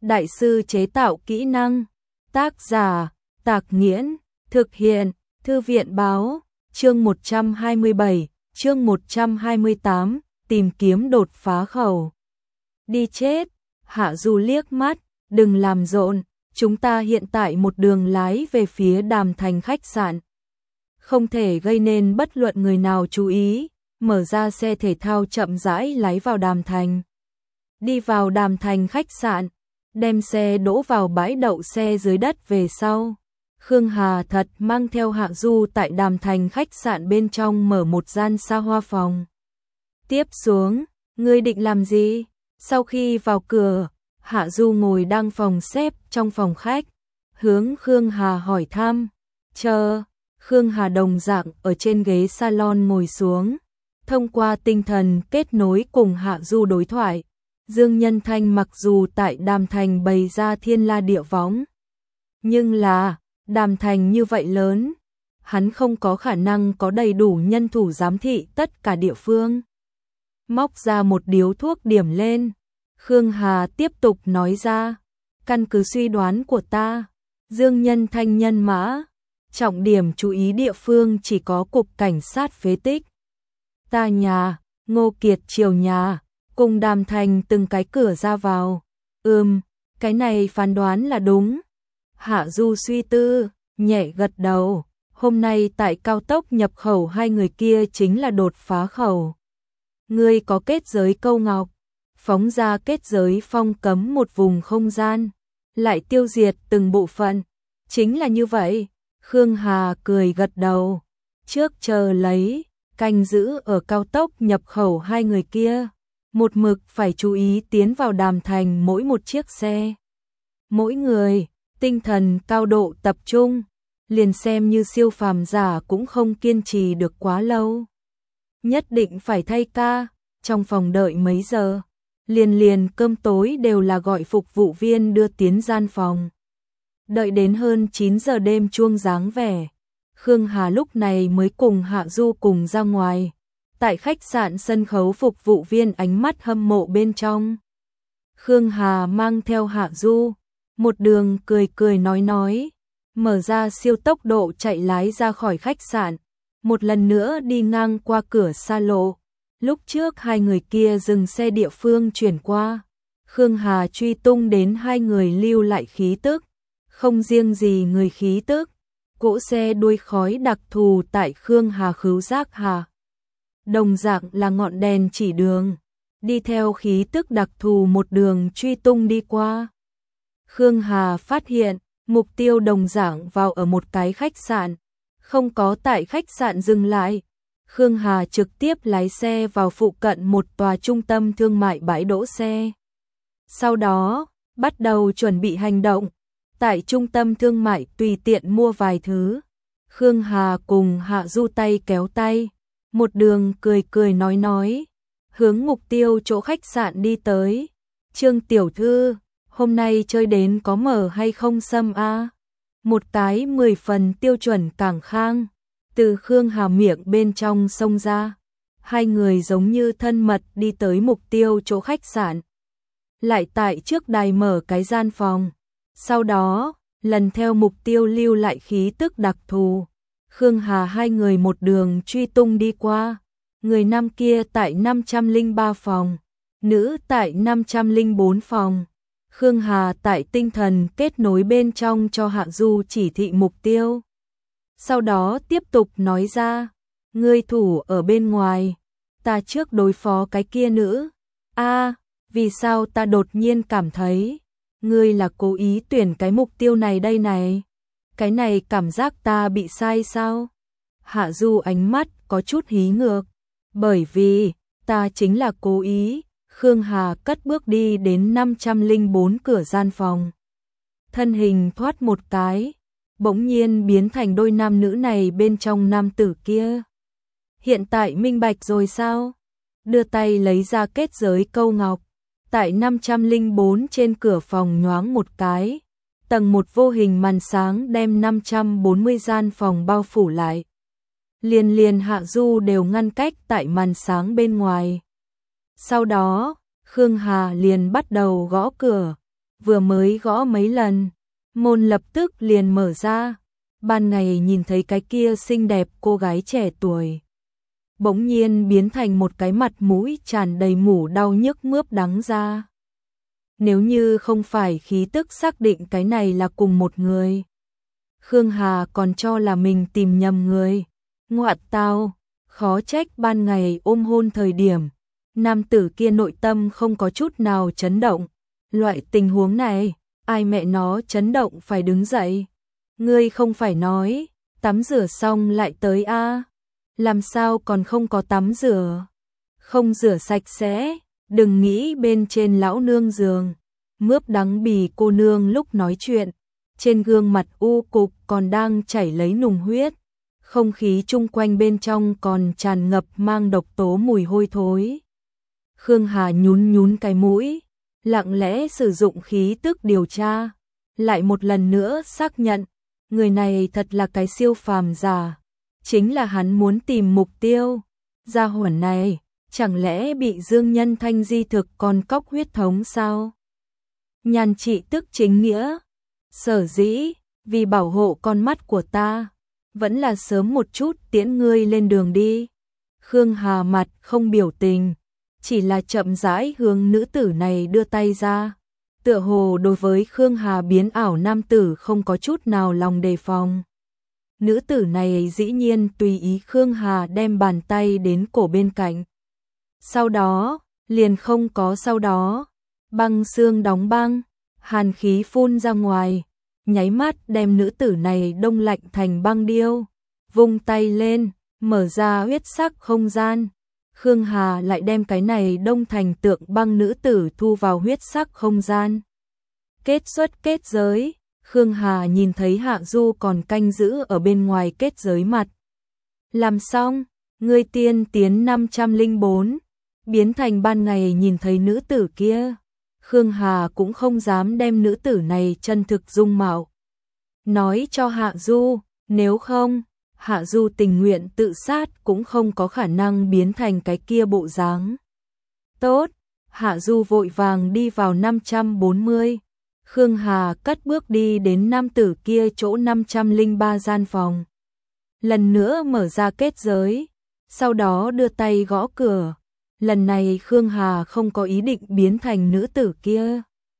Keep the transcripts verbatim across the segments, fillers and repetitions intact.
đại sư chế tạo kỹ năng. Tác giả, Tạc Nghiễn, thực hiện, Thư viện báo, chương một trăm hai mươi bảy, chương một trăm hai mươi tám, tìm kiếm đột phá khẩu. Đi chết, Hạ Du liếc mắt, đừng làm rộn, chúng ta hiện tại một đường lái về phía Đàm Thành khách sạn. Không thể gây nên bất luận người nào chú ý, mở ra xe thể thao chậm rãi lái vào Đàm Thành. Đi vào Đàm Thành khách sạn, đem xe đỗ vào bãi đậu xe dưới đất về sau. Khương Hà thật mang theo Hạ Du tại Đàm Thành khách sạn bên trong mở một gian xa hoa phòng. Tiếp xuống, ngươi định làm gì? Sau khi vào cửa, Hạ Du ngồi đang phòng xếp trong phòng khách, hướng Khương Hà hỏi thăm. Chờ, Khương Hà đồng dạng ở trên ghế salon ngồi xuống, thông qua tinh thần kết nối cùng Hạ Du đối thoại. Dương Nhân Thanh mặc dù tại Đàm Thành bày ra thiên la địa võng, nhưng là Đàm Thành như vậy lớn, hắn không có khả năng có đầy đủ nhân thủ giám thị tất cả địa phương. Móc ra một điếu thuốc điểm lên, Khương Hà tiếp tục nói ra, căn cứ suy đoán của ta, Dương Nhân Thanh nhân mã, trọng điểm chú ý địa phương chỉ có cục cảnh sát phế tích, ta nhà, Ngô Kiệt Triều nhà, cùng Đàm Thành từng cái cửa ra vào. Ừm, cái này phán đoán là đúng. Hạ Du suy tư, nhẹ gật đầu, hôm nay tại cao tốc nhập khẩu hai người kia chính là đột phá khẩu. Ngươi có kết giới câu ngọc, phóng ra kết giới phong cấm một vùng không gian, lại tiêu diệt từng bộ phận. Chính là như vậy, Khương Hà cười gật đầu, trước chờ lấy, canh giữ ở cao tốc nhập khẩu hai người kia. Một mực phải chú ý tiến vào Đàm Thành mỗi một chiếc xe. Mỗi người, tinh thần cao độ tập trung, liền xem như siêu phàm giả cũng không kiên trì được quá lâu. Nhất định phải thay ca, trong phòng đợi mấy giờ, liền liền cơm tối đều là gọi phục vụ viên đưa tiến gian phòng. Đợi đến hơn chín giờ đêm chuông dáng vẻ, Khương Hà lúc này mới cùng Hạ Du cùng ra ngoài. Tại khách sạn sân khấu phục vụ viên ánh mắt hâm mộ bên trong. Khương Hà mang theo Hạ Du, một đường cười cười nói nói, mở ra siêu tốc độ chạy lái ra khỏi khách sạn, một lần nữa đi ngang qua cửa xa lộ. Lúc trước hai người kia dừng xe địa phương chuyển qua, Khương Hà truy tung đến hai người lưu lại khí tức, không riêng gì người khí tức, cỗ xe đuôi khói đặc thù tại Khương Hà khứu giác hà. Đồng dạng là ngọn đèn chỉ đường, đi theo khí tức đặc thù một đường truy tung đi qua. Khương Hà phát hiện, mục tiêu đồng dạng vào ở một cái khách sạn, không có tại khách sạn dừng lại. Khương Hà trực tiếp lái xe vào phụ cận một tòa trung tâm thương mại bãi đỗ xe. Sau đó, bắt đầu chuẩn bị hành động, tại trung tâm thương mại tùy tiện mua vài thứ. Khương Hà cùng Hạ Du tay kéo tay, một đường cười cười nói nói, hướng mục tiêu chỗ khách sạn đi tới. Trương tiểu thư, hôm nay chơi đến có mở hay không sâm a? Một cái mười phần tiêu chuẩn cảng khang, từ Khương Hà miệng bên trong xông ra. Hai người giống như thân mật đi tới mục tiêu chỗ khách sạn. Lại tại trước đài mở cái gian phòng. Sau đó, lần theo mục tiêu lưu lại khí tức đặc thù. Khương Hà hai người một đường truy tung đi qua, người nam kia tại năm trăm lẻ ba phòng, nữ tại năm trăm lẻ bốn phòng. Khương Hà tại tinh thần kết nối bên trong cho Hạ Du chỉ thị mục tiêu. Sau đó tiếp tục nói ra, ngươi thủ ở bên ngoài, ta trước đối phó cái kia nữ. A, vì sao ta đột nhiên cảm thấy, ngươi là cố ý tuyển cái mục tiêu này đây này? Cái này cảm giác ta bị sai sao? Hạ Du ánh mắt có chút hí ngược, bởi vì ta chính là cố ý. Khương Hà cất bước đi đến năm trăm lẻ bốn cửa gian phòng. Thân hình thoát một cái, bỗng nhiên biến thành đôi nam nữ này bên trong nam tử kia. Hiện tại minh bạch rồi sao? Đưa tay lấy ra kết giới câu ngọc, tại năm trăm lẻ bốn trên cửa phòng nhoáng một cái. Tầng một vô hình màn sáng đem năm trăm bốn mươi gian phòng bao phủ lại. Liền liền Hạ Du đều ngăn cách tại màn sáng bên ngoài. Sau đó, Khương Hà liền bắt đầu gõ cửa, vừa mới gõ mấy lần, môn lập tức liền mở ra. Ban ngày nhìn thấy cái kia xinh đẹp cô gái trẻ tuổi, bỗng nhiên biến thành một cái mặt mũi tràn đầy mủ đau nhức mướp đắng ra. Nếu như không phải khí tức xác định cái này là cùng một người, Khương Hà còn cho là mình tìm nhầm người. Ngoạn tao, khó trách ban ngày ôm hôn thời điểm, nam tử kia nội tâm không có chút nào chấn động. Loại tình huống này, ai mẹ nó chấn động phải đứng dậy. Ngươi không phải nói, tắm rửa xong lại tới a à? Làm sao còn không có tắm rửa? Không rửa sạch sẽ, đừng nghĩ bên trên lão nương giường. Mướp đắng bì cô nương lúc nói chuyện, trên gương mặt u cục còn đang chảy lấy nùng huyết. Không khí chung quanh bên trong còn tràn ngập mang độc tố mùi hôi thối. Khương Hà nhún nhún cái mũi, lặng lẽ sử dụng khí tức điều tra, lại một lần nữa xác nhận, người này thật là cái siêu phàm giả, chính là hắn muốn tìm mục tiêu. Gia hỏa này, chẳng lẽ bị Dương Nhân Thanh di thực còn cóc huyết thống sao? Nhàn trị tức chính nghĩa, sở dĩ, vì bảo hộ con mắt của ta, vẫn là sớm một chút tiễn ngươi lên đường đi. Khương Hà mặt không biểu tình, chỉ là chậm rãi hướng nữ tử này đưa tay ra. Tựa hồ đối với Khương Hà biến ảo nam tử không có chút nào lòng đề phòng. Nữ tử này dĩ nhiên tùy ý Khương Hà đem bàn tay đến cổ bên cạnh. Sau đó, liền không có sau đó, băng xương đóng băng, hàn khí phun ra ngoài, nháy mắt đem nữ tử này đông lạnh thành băng điêu. Vung tay lên, mở ra huyết sắc không gian. Khương Hà lại đem cái này đông thành tượng băng nữ tử thu vào huyết sắc không gian. Kết xuất kết giới, Khương Hà nhìn thấy Hạ Du còn canh giữ ở bên ngoài kết giới mặt. Làm xong, ngươi tiên tiến năm trăm lẻ bốn, biến thành ban ngày nhìn thấy nữ tử kia. Khương Hà cũng không dám đem nữ tử này chân thực dung mạo nói cho Hạ Du, nếu không, Hạ Du tình nguyện tự sát cũng không có khả năng biến thành cái kia bộ dáng. Tốt, Hạ Du vội vàng đi vào năm trăm bốn mươi. Khương Hà cất bước đi đến nam tử kia chỗ năm trăm lẻ ba gian phòng. Lần nữa mở ra kết giới, sau đó đưa tay gõ cửa. Lần này Khương Hà không có ý định biến thành nữ tử kia.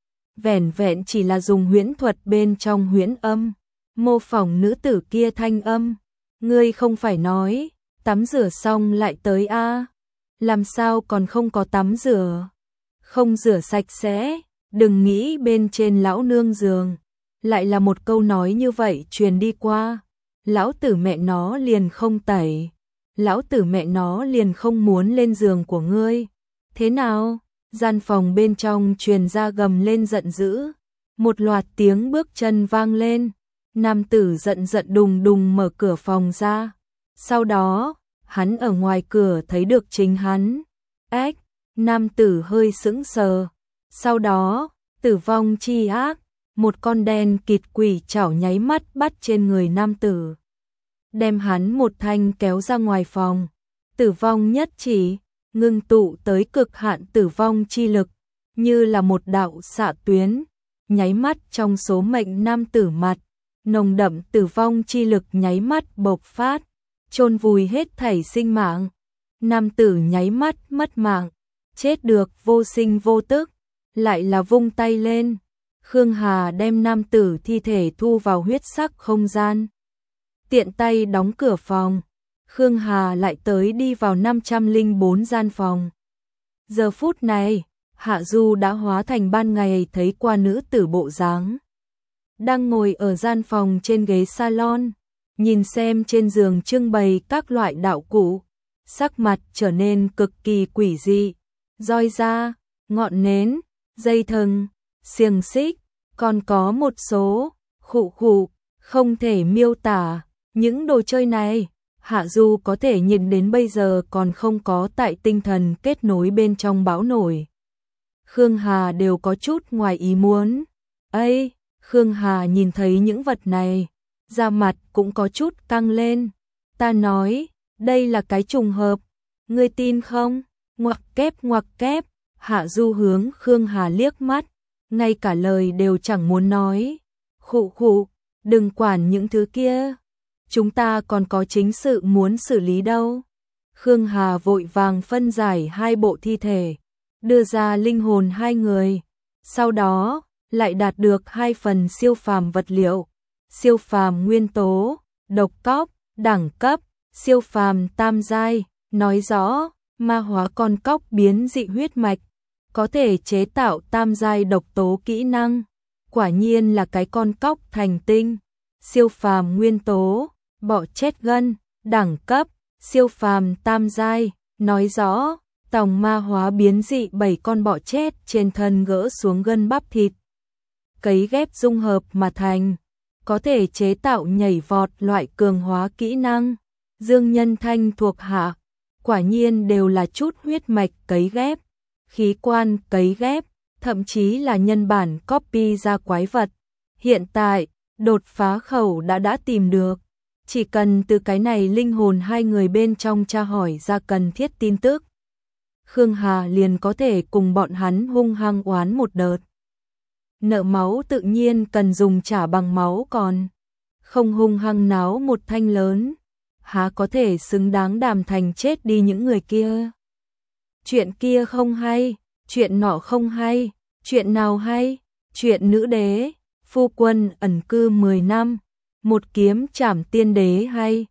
Vẻn vẹn chỉ là dùng huyễn thuật bên trong huyễn âm, mô phỏng nữ tử kia thanh âm. Ngươi không phải nói, tắm rửa xong lại tới a à? Làm sao còn không có tắm rửa? Không rửa sạch sẽ, đừng nghĩ bên trên lão nương giường. Lại là một câu nói như vậy truyền đi qua. Lão tử mẹ nó liền không tẩy. Lão tử mẹ nó liền không muốn lên giường của ngươi. Thế nào? Gian phòng bên trong truyền ra gầm lên giận dữ. Một loạt tiếng bước chân vang lên. Nam tử giận giận đùng đùng mở cửa phòng ra. Sau đó, hắn ở ngoài cửa thấy được chính hắn. Ếch, nam tử hơi sững sờ. Sau đó, tử vong chi ác, một con đen kịt quỷ chảo nháy mắt bắt trên người nam tử. Đem hắn một thanh kéo ra ngoài phòng. Tử vong nhất chỉ, ngưng tụ tới cực hạn tử vong chi lực, như là một đạo xạ tuyến, nháy mắt trong số mệnh nam tử mặt. Nồng đậm tử vong chi lực nháy mắt bộc phát, chôn vùi hết thảy sinh mạng. Nam tử nháy mắt mất mạng, chết được vô sinh vô tức, lại là vung tay lên. Khương Hà đem nam tử thi thể thu vào huyết sắc không gian. Tiện tay đóng cửa phòng, Khương Hà lại tới đi vào năm trăm lẻ bốn gian phòng. Giờ phút này, Hạ Du đã hóa thành ban ngày thấy qua nữ tử bộ dáng. Đang ngồi ở gian phòng trên ghế salon, nhìn xem trên giường trưng bày các loại đạo cụ, sắc mặt trở nên cực kỳ quỷ dị. Roi da, ngọn nến, dây thừng, xiềng xích, còn có một số khụ khụ, không thể miêu tả. Những đồ chơi này, Hạ Du có thể nhìn đến bây giờ còn không có tại tinh thần kết nối bên trong bão nổi. Khương Hà đều có chút ngoài ý muốn. Ây! Khương Hà nhìn thấy những vật này, da mặt cũng có chút căng lên. Ta nói, đây là cái trùng hợp, ngươi tin không? Ngoặc kép ngoặc kép, Hạ Du hướng Khương Hà liếc mắt, ngay cả lời đều chẳng muốn nói. Khụ khụ, đừng quản những thứ kia, chúng ta còn có chính sự muốn xử lý đâu. Khương Hà vội vàng phân giải hai bộ thi thể, đưa ra linh hồn hai người, sau đó lại đạt được hai phần siêu phàm vật liệu, siêu phàm nguyên tố, độc cóc, đẳng cấp, siêu phàm tam giai, nói rõ ma hóa con cóc biến dị huyết mạch, có thể chế tạo tam giai độc tố kỹ năng, quả nhiên là cái con cóc thành tinh. Siêu phàm nguyên tố, bọ chết gân, đẳng cấp, siêu phàm tam giai, nói rõ tòng ma hóa biến dị bảy con bọ chết trên thân gỡ xuống gân bắp thịt, cấy ghép dung hợp mà thành, có thể chế tạo nhảy vọt loại cường hóa kỹ năng. Dương Nhân Thanh thuộc hạ, quả nhiên đều là chút huyết mạch cấy ghép, khí quan cấy ghép, thậm chí là nhân bản copy ra quái vật. Hiện tại, đột phá khẩu đã đã tìm được, chỉ cần từ cái này linh hồn hai người bên trong tra hỏi ra cần thiết tin tức, Khương Hà liền có thể cùng bọn hắn hung hăng oán một đợt. Nợ máu tự nhiên cần dùng trả bằng máu, còn không hung hăng náo một thanh lớn, há có thể xứng đáng đàm thành chết đi những người kia. Chuyện kia không hay, chuyện nọ không hay, chuyện nào hay? Chuyện nữ đế, phu quân ẩn cư mười năm, một kiếm trảm tiên đế hay?